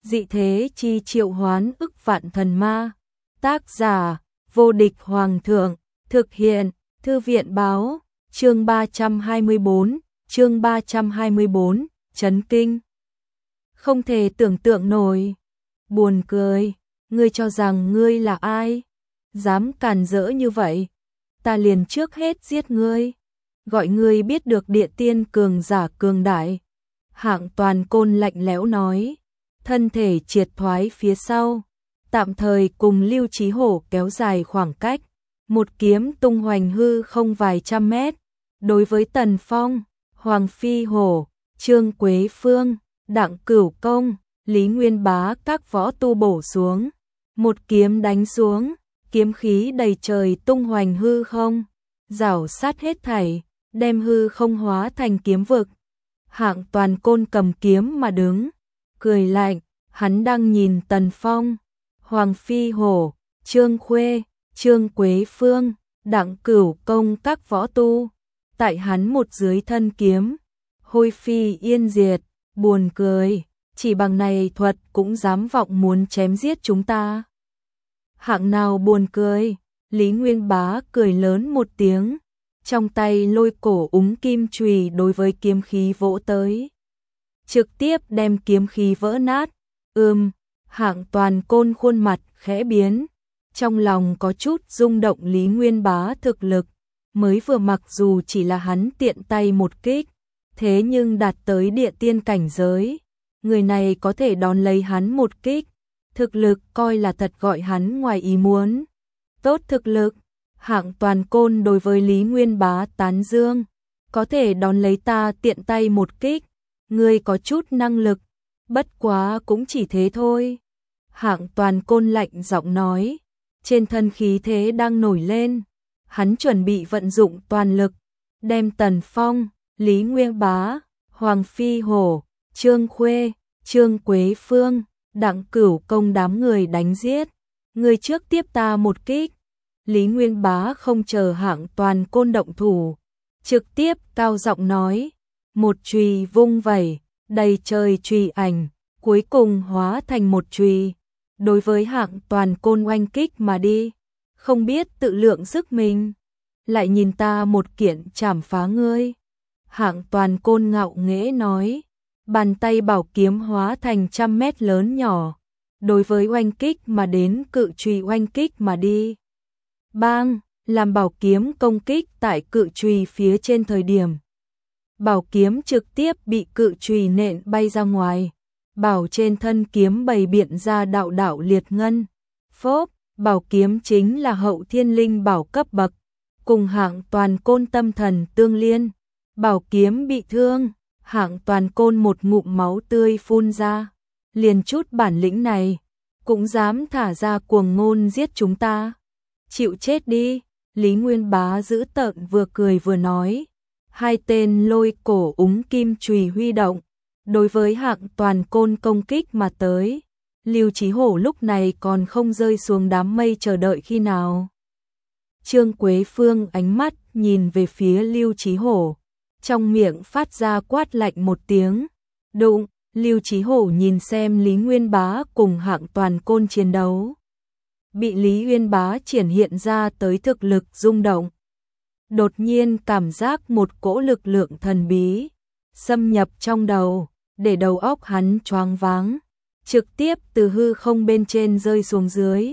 dị thế chi triệu hoán ức vạn thần ma. Tác giả, vô địch hoàng thượng, thực hiện, thư viện báo, chương 324, chấn kinh. Không thể tưởng tượng nổi, buồn cười, ngươi cho rằng ngươi là ai? Dám càn rỡ như vậy, ta liền trước hết giết ngươi, gọi ngươi biết được địa tiên cường giả cường đại. Hạng Toàn Côn lạnh lẽo nói, thân thể triệt thoái phía sau, tạm thời cùng Lưu Chí Hổ kéo dài khoảng cách, một kiếm tung hoành hư không vài trăm mét. Đối với Tần Phong, Hoàng Phi Hổ, Trương Quế Phương, Đặng Cửu Công, Lý Nguyên Bá các võ tu bổ xuống, một kiếm đánh xuống, kiếm khí đầy trời tung hoành hư không, rảo sát hết thảy, đem hư không hóa thành kiếm vực. Hạng Toàn Côn cầm kiếm mà đứng, cười lạnh, hắn đang nhìn Tần Phong, Hoàng Phi Hổ, Trương Khuê, Trương Quế Phương, Đặng Cửu Công các võ tu, tại hắn một dưới thân kiếm, hôi phi yên diệt, buồn cười, chỉ bằng này thuật cũng dám vọng muốn chém giết chúng ta. Hạng nào buồn cười, Lý Nguyên Bá cười lớn một tiếng, trong tay lôi cổ úng kim chùy đối với kiếm khí vỗ tới, trực tiếp đem kiếm khí vỡ nát. Hạng Toàn Côn khuôn mặt khẽ biến, trong lòng có chút rung động. Lý Nguyên Bá thực lực, mới vừa mặc dù chỉ là hắn tiện tay một kích, thế nhưng đạt tới địa tiên cảnh giới, người này có thể đón lấy hắn một kích, thực lực coi là thật gọi hắn ngoài ý muốn. Tốt thực lực, Hạng Toàn Côn đối với Lý Nguyên Bá tán dương, có thể đón lấy ta tiện tay một kích, ngươi có chút năng lực, bất quá cũng chỉ thế thôi. Hạng Toàn Côn lạnh giọng nói, trên thân khí thế đang nổi lên, hắn chuẩn bị vận dụng toàn lực, đem Tần Phong, Lý Nguyên Bá, Hoàng Phi Hổ, Trương Khuê, Trương Quế Phương, Đặng Cửu Công đám người đánh giết. Người trước tiếp ta một kích. Lý Nguyên Bá không chờ Hạng Toàn Côn động thủ, trực tiếp cao giọng nói, một chùy vung vẩy, đầy trời chùy ảnh, cuối cùng hóa thành một chùy, đối với Hạng Toàn Côn oanh kích mà đi. Không biết tự lượng sức mình, lại nhìn ta một kiện chảm phá ngươi. Hạng Toàn Côn ngạo nghễ nói, bàn tay bảo kiếm hóa thành trăm mét lớn nhỏ, đối với oanh kích mà đến cự chùy oanh kích mà đi. Bang, làm bảo kiếm công kích tại cự chùy phía trên thời điểm, bảo kiếm trực tiếp bị cự chùy nện bay ra ngoài, bảo trên thân kiếm bày biện ra đạo đạo liệt ngân. Phốp, bảo kiếm chính là hậu thiên linh bảo cấp bậc, cùng Hạng Toàn Côn tâm thần tương liên, bảo kiếm bị thương, Hạng Toàn Côn một ngụm máu tươi phun ra, liền chút bản lĩnh này, cũng dám thả ra cuồng ngôn giết chúng ta. Chịu chết đi, Lý Nguyên Bá giữ tợn vừa cười vừa nói, hai tên lôi cổ úng kim chùy huy động, đối với Hạng Toàn Côn công kích mà tới. Lưu Chí Hổ lúc này còn không rơi xuống đám mây chờ đợi khi nào. Trương Quế Phương ánh mắt nhìn về phía Lưu Chí Hổ, trong miệng phát ra quát lạnh một tiếng. Đụng, Lưu Chí Hổ nhìn xem Lý Nguyên Bá cùng Hạng Toàn Côn chiến đấu. Bị Lý Nguyên Bá triển hiện ra tới thực lực rung động. Đột nhiên cảm giác một cỗ lực lượng thần bí xâm nhập trong đầu, để đầu óc hắn choáng váng, trực tiếp từ hư không bên trên rơi xuống dưới.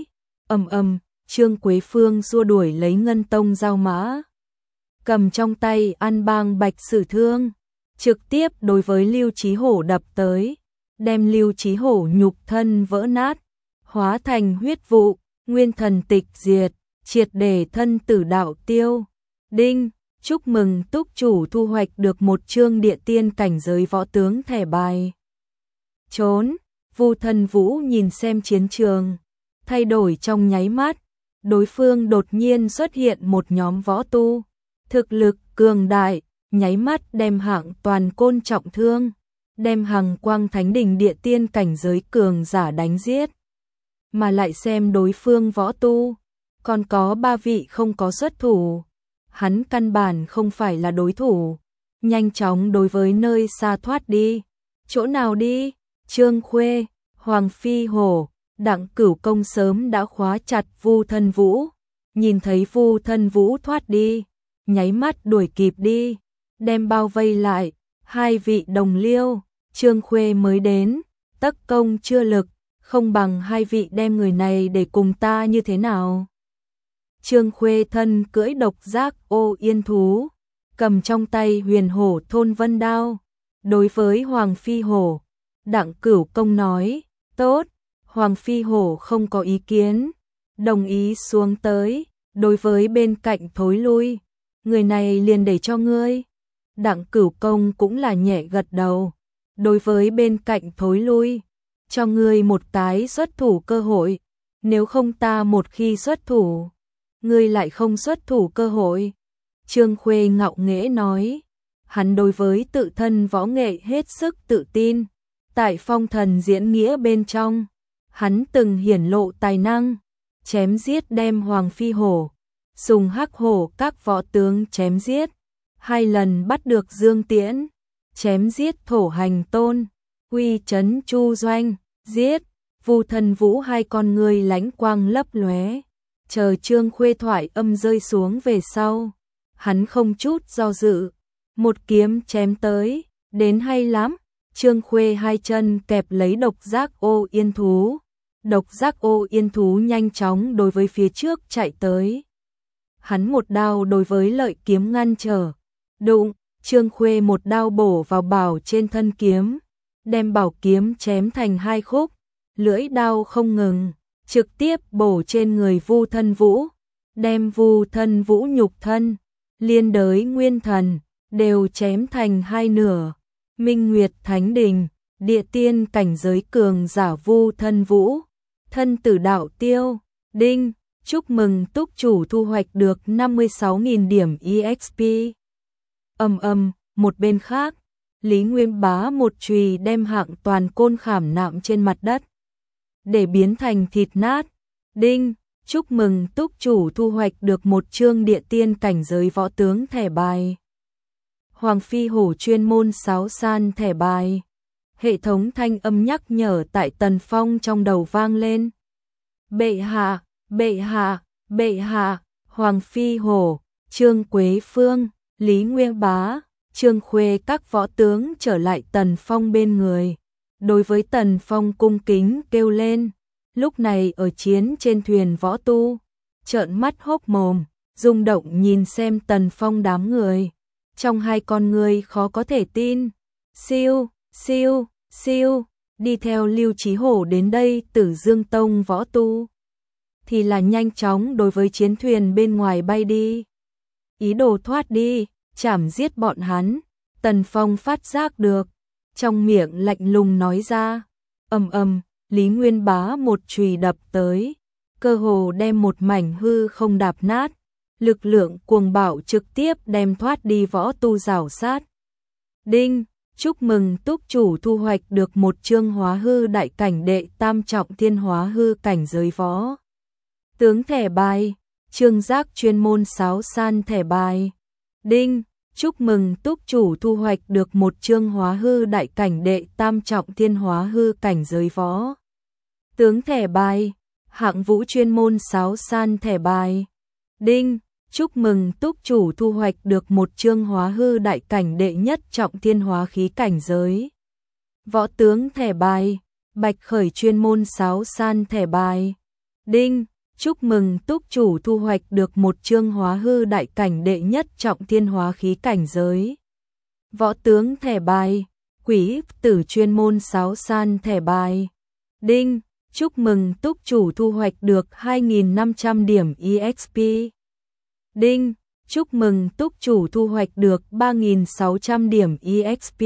Trương Quế Phương xua đuổi lấy ngân tông dao mã, cầm trong tay An Bang Bạch Sử Thương, trực tiếp đối với Lưu Chí Hổ đập tới, đem Lưu Chí Hổ nhục thân vỡ nát, hóa thành huyết vụ, nguyên thần tịch diệt, triệt để thân tử đạo tiêu. Đinh, chúc mừng túc chủ thu hoạch được một chương địa tiên cảnh giới võ tướng thẻ bài. Trốn, Vu Thần Vũ nhìn xem chiến trường, thay đổi trong nháy mắt, đối phương đột nhiên xuất hiện một nhóm võ tu, thực lực cường đại, nháy mắt đem Hạng Toàn Côn trọng thương, đem Hằng Quang Thánh Đình địa tiên cảnh giới cường giả đánh giết. Mà lại xem đối phương võ tu, còn có 3 vị không có xuất thủ, hắn căn bản không phải là đối thủ, nhanh chóng đối với nơi xa thoát đi. Chỗ nào đi? Trương Khuê, Hoàng Phi Hổ, Đặng Cửu Công sớm đã khóa chặt Vu Thân Vũ, nhìn thấy Vu Thân Vũ thoát đi, nháy mắt đuổi kịp đi, đem bao vây lại, hai vị đồng liêu, Trương Khuê mới đến, tất công chưa lực, không bằng hai vị đem người này để cùng ta như thế nào. Trương Khuê thân cưỡi độc giác ô yên thú, cầm trong tay Huyền Hổ Thôn Vân đao, đối với Hoàng Phi Hổ, Đặng Cửu Công nói, tốt, Hoàng Phi Hổ không có ý kiến, đồng ý xuống tới, đối với bên cạnh thối lui, người này liền để cho ngươi. Đặng Cửu Công cũng là nhẹ gật đầu, đối với bên cạnh thối lui, cho ngươi một cái xuất thủ cơ hội, nếu không ta một khi xuất thủ, ngươi lại không xuất thủ cơ hội. Trương Khuê ngạo nghễ nói, hắn đối với tự thân võ nghệ hết sức tự tin, tại phong thần diễn nghĩa bên trong, hắn từng hiển lộ tài năng, chém giết đem Hoàng Phi Hổ, dùng hắc hổ các võ tướng chém giết, 2 lần bắt được Dương Tiễn, chém giết Thổ Hành Tôn, uy chấn Chu Doanh, giết, Vu Thân Vũ, hai con người lánh quang lấp lóe. Chờ Trương Khuê thoại âm rơi xuống về sau, hắn không chút do dự, một kiếm chém tới, đến hay lắm. Trương Khuê hai chân kẹp lấy độc giác ô yên thú, độc giác ô yên thú nhanh chóng đối với phía trước chạy tới. Hắn một đao đối với lợi kiếm ngăn trở, đụng, Trương Khuê một đao bổ vào bảo trên thân kiếm, đem bảo kiếm chém thành 2 khúc, lưỡi đao không ngừng, trực tiếp bổ trên người Vu Thân Vũ, đem Vu Thân Vũ nhục thân, liên đới nguyên thần, đều chém thành 2 nửa. Minh Nguyệt Thánh Đình, địa tiên cảnh giới cường giả Vu Thân Vũ, thân tử đạo tiêu, đinh, chúc mừng túc chủ thu hoạch được 56.000 điểm EXP. Một bên khác, Lý Nguyên Bá một chùy đem Hạng Toàn Côn khảm nạm trên mặt đất, để biến thành thịt nát. Đinh, chúc mừng túc chủ thu hoạch được một chương địa tiên cảnh giới võ tướng thẻ bài. Hoàng Phi Hổ chuyên môn sáo san thẻ bài. Hệ thống thanh âm nhắc nhở tại Tần Phong trong đầu vang lên. Bệ hạ, bệ hạ, bệ hạ, Hoàng Phi Hổ, Trương Quế Phương, Lý Nguyên Bá, Trương Khuê các võ tướng trở lại Tần Phong bên người. Đối với Tần Phong cung kính kêu lên. Lúc này ở chiến trên thuyền võ tu, trợn mắt hốc mồm, rung động nhìn xem Tần Phong đám người. Trong hai con người khó có thể tin. Siêu, siêu, siêu, đi theo Lưu Chí Hổ đến đây Tử Dương Tông võ tu, thì là nhanh chóng đối với chiến thuyền bên ngoài bay đi. Ý đồ thoát đi, chảm giết bọn hắn. Tần Phong phát giác được, trong miệng lạnh lùng nói ra. Lý Nguyên Bá một chùy đập tới, cơ hồ đem một mảnh hư không đạp nát. Lực lượng cuồng bạo trực tiếp đem thoát đi võ tu rào sát. Đinh, chúc mừng túc chủ thu hoạch được một chương hóa hư đại cảnh đệ tam trọng thiên hóa hư cảnh giới võ tướng thẻ bài, Trương Giác chuyên môn sáo san thẻ bài. Đinh, chúc mừng túc chủ thu hoạch được một chương hóa hư đại cảnh đệ tam trọng thiên hóa hư cảnh giới võ tướng thẻ bài, Hạng Vũ chuyên môn sáo san thẻ bài. Đinh, chúc mừng túc chủ thu hoạch được một chương hóa hư đại cảnh đệ nhất trọng thiên hóa khí cảnh giới võ tướng thẻ bài, Bạch Khởi chuyên môn sáo san thẻ bài. Đinh, chúc mừng túc chủ thu hoạch được một chương hóa hư đại cảnh đệ nhất trọng thiên hóa khí cảnh giới võ tướng thẻ bài, Quỷ Tử chuyên môn sáo san thẻ bài. Đinh, chúc mừng túc chủ thu hoạch được 2.500 điểm EXP. Đinh, chúc mừng túc chủ thu hoạch được 3.600 điểm EXP.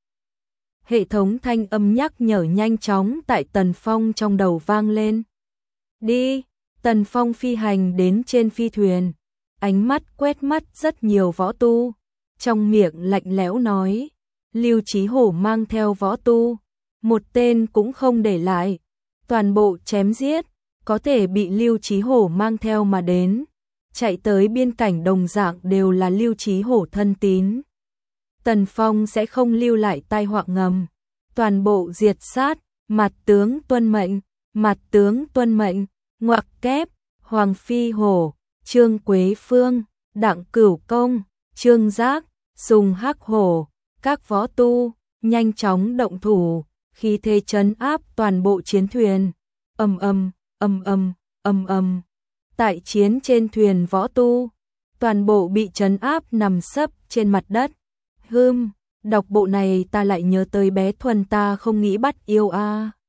Hệ thống thanh âm nhắc nhở nhanh chóng tại Tần Phong trong đầu vang lên. Đi, Tần Phong phi hành đến trên phi thuyền, ánh mắt quét mắt rất nhiều võ tu, trong miệng lạnh lẽo nói, Lưu Chí Hổ mang theo võ tu, một tên cũng không để lại, toàn bộ chém giết, có thể bị Lưu Chí Hổ mang theo mà đến, chạy tới biên cảnh đồng dạng đều là Lưu Chí Hổ thân tín. Tần Phong sẽ không lưu lại tai họa ngầm, toàn bộ diệt sát, Mặt tướng tuân mệnh, mặt tướng tuân mệnh, ngoặc kép, Hoàng Phi Hổ, Trương Quế Phương, Đặng Cửu Công, Trương Giác, Sùng Hắc Hổ, các võ tu, nhanh chóng động thủ, khí thế trấn áp toàn bộ chiến thuyền. Ầm ầm, ầm ầm, ầm ầm. Tại chiến trên thuyền võ tu, toàn bộ bị trấn áp nằm sấp trên mặt đất. Đọc bộ này ta lại nhớ tới bé Thuần ta không nghĩ bắt yêu a.